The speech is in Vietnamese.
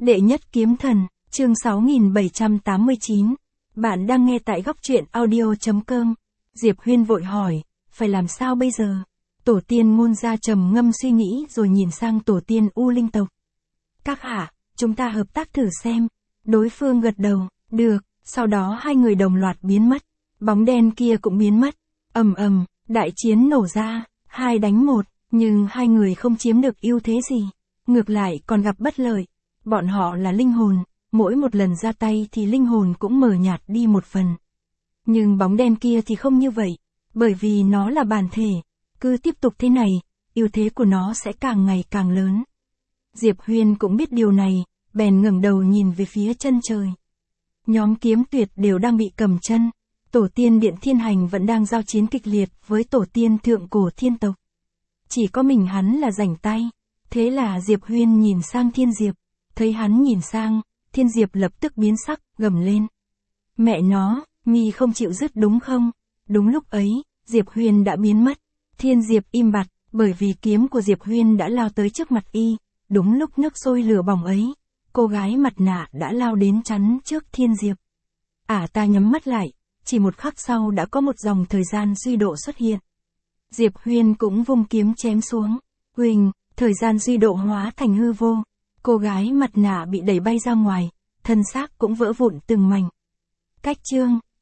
Đệ nhất kiếm thần, chương 6789. Bạn đang nghe tại góc truyện audio.com. Diệp Huyên vội hỏi, phải làm sao bây giờ? Tổ tiên Ngôn Gia trầm ngâm suy nghĩ rồi nhìn sang tổ tiên U Linh tộc. Các hạ, chúng ta hợp tác thử xem. Đối phương gật đầu, được, sau đó hai người đồng loạt biến mất. Bóng đen kia cũng biến mất. Ầm ầm, đại chiến nổ ra, 2 đánh 1, nhưng hai người không chiếm được ưu thế gì. Ngược lại còn gặp bất lợi. Bọn họ là linh hồn, mỗi một lần ra tay thì linh hồn cũng mờ nhạt đi một phần. Nhưng bóng đen kia thì không như vậy, bởi vì nó là bản thể, cứ tiếp tục thế này, ưu thế của nó sẽ càng ngày càng lớn. Diệp Huyên cũng biết điều này, bèn ngẩng đầu nhìn về phía chân trời. Nhóm Kiếm Tuyệt đều đang bị cầm chân, tổ tiên Điện Thiên Hành vẫn đang giao chiến kịch liệt với tổ tiên Thượng Cổ Thiên tộc. Chỉ có mình hắn là rảnh tay, thế là Diệp Huyên nhìn sang Thiên Diệp. Thấy hắn nhìn sang, Thiên Diệp lập tức biến sắc, gầm lên. Mẹ nó, mi không chịu dứt đúng không? Đúng lúc ấy, Diệp Huyên đã biến mất. Thiên Diệp im bặt, bởi vì kiếm của Diệp Huyên đã lao tới trước mặt y. Đúng lúc nước sôi lửa bỏng ấy, cô gái mặt nạ đã lao đến chắn trước Thiên Diệp. Ta nhắm mắt lại, chỉ một khắc sau đã có một dòng thời gian duy độ xuất hiện. Diệp Huyên cũng vung kiếm chém xuống. Huỳnh, thời gian duy độ hóa thành hư vô. Cô gái mặt nạ bị đẩy bay ra ngoài, thân xác cũng vỡ vụn từng mảnh. Cách chương